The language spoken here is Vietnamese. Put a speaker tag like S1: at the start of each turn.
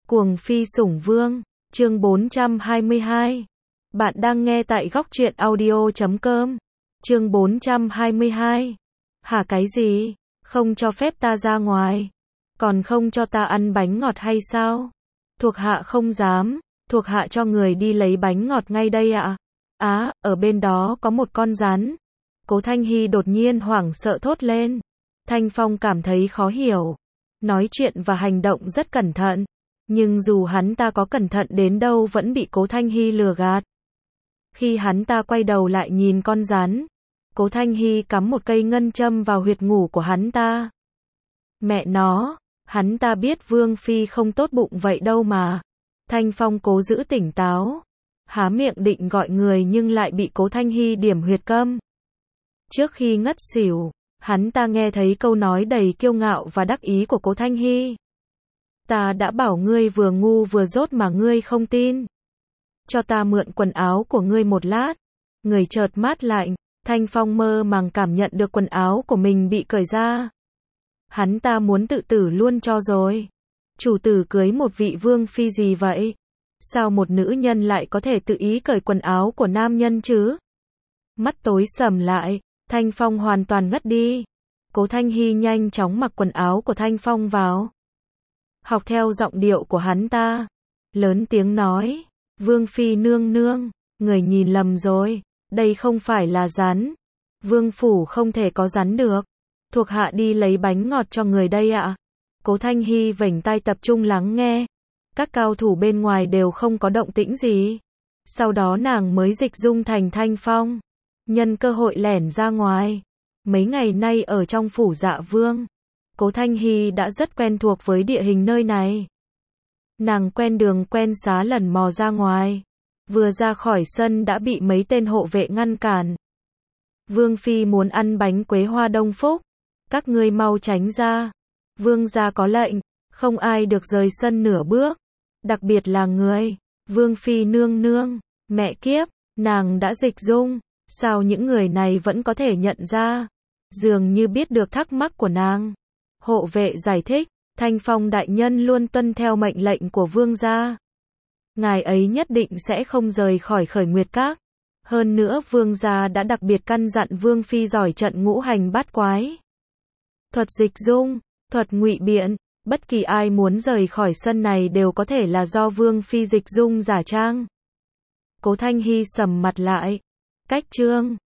S1: Cuồng phi sủng vương, chương 422. Bạn đang nghe tại góc truyện audio.com. Chương 422. Hả cái gì? Không cho phép ta ra ngoài? Còn không cho ta ăn bánh ngọt hay sao? Thuộc hạ không dám, thuộc hạ cho người đi lấy bánh ngọt ngay đây ạ. Ở bên đó có một con rắn. Cố Thanh Hy đột nhiên hoảng sợ thốt lên. Thanh Phong cảm thấy khó hiểu. Nói chuyện và hành động rất cẩn thận. Nhưng dù hắn ta có cẩn thận đến đâu vẫn bị Cố Thanh Hy lừa gạt. Khi hắn ta quay đầu lại nhìn con rắn, Cố Thanh Hy cắm một cây ngân châm vào huyệt ngủ của hắn ta. Mẹ nó, hắn ta biết Vương Phi không tốt bụng vậy đâu mà. Thanh Phong cố giữ tỉnh táo, há miệng định gọi người nhưng lại bị Cố Thanh Hy điểm huyệt câm. Trước khi ngất xỉu, hắn ta nghe thấy câu nói đầy kiêu ngạo và đắc ý của Cố Thanh Hy. Ta đã bảo ngươi vừa ngu vừa dốt mà ngươi không tin. Cho ta mượn quần áo của ngươi một lát. Người chợt mát lạnh, Thanh Phong mơ màng cảm nhận được quần áo của mình bị cởi ra. Hắn ta muốn tự tử luôn cho rồi. Chủ tử cưới một vị vương phi gì vậy? Sao một nữ nhân lại có thể tự ý cởi quần áo của nam nhân chứ? Mắt tối sầm lại, Thanh Phong hoàn toàn ngất đi. Cố Thanh Hy nhanh chóng mặc quần áo của Thanh Phong vào. Học theo giọng điệu của hắn ta, lớn tiếng nói, Vương Phi nương nương, người nhìn lầm rồi, đây không phải là rắn. Vương phủ không thể có rắn được. Thuộc hạ đi lấy bánh ngọt cho người đây ạ. Cố Thanh Hy vểnh tai tập trung lắng nghe. Các cao thủ bên ngoài đều không có động tĩnh gì. Sau đó nàng mới dịch dung thành Thanh Phong. Nhân cơ hội lẻn ra ngoài. Mấy ngày nay ở trong phủ Dạ Vương, Cố Thanh Hy đã rất quen thuộc với địa hình nơi này. Nàng quen đường quen xá lần mò ra ngoài. Vừa ra khỏi sân đã bị mấy tên hộ vệ ngăn cản. Vương Phi muốn ăn bánh quế hoa Đông Phúc. Các ngươi mau tránh ra. Vương gia có lệnh, không ai được rời sân nửa bước. Đặc biệt là người. Vương Phi nương nương, mẹ kiếp, nàng đã dịch dung. Sao những người này vẫn có thể nhận ra? Dường như biết được thắc mắc của nàng. Hộ vệ giải thích, Thanh Phong đại nhân luôn tuân theo mệnh lệnh của vương gia. Ngài ấy nhất định sẽ không rời khỏi Khởi Nguyệt Các. Hơn nữa vương gia đã đặc biệt căn dặn Vương Phi giỏi trận ngũ hành bát quái. Thuật dịch dung, thuật ngụy biện, bất kỳ ai muốn rời khỏi sân này đều có thể là do Vương Phi dịch dung giả trang. Cố Thanh Hy sầm mặt lại. Cách chương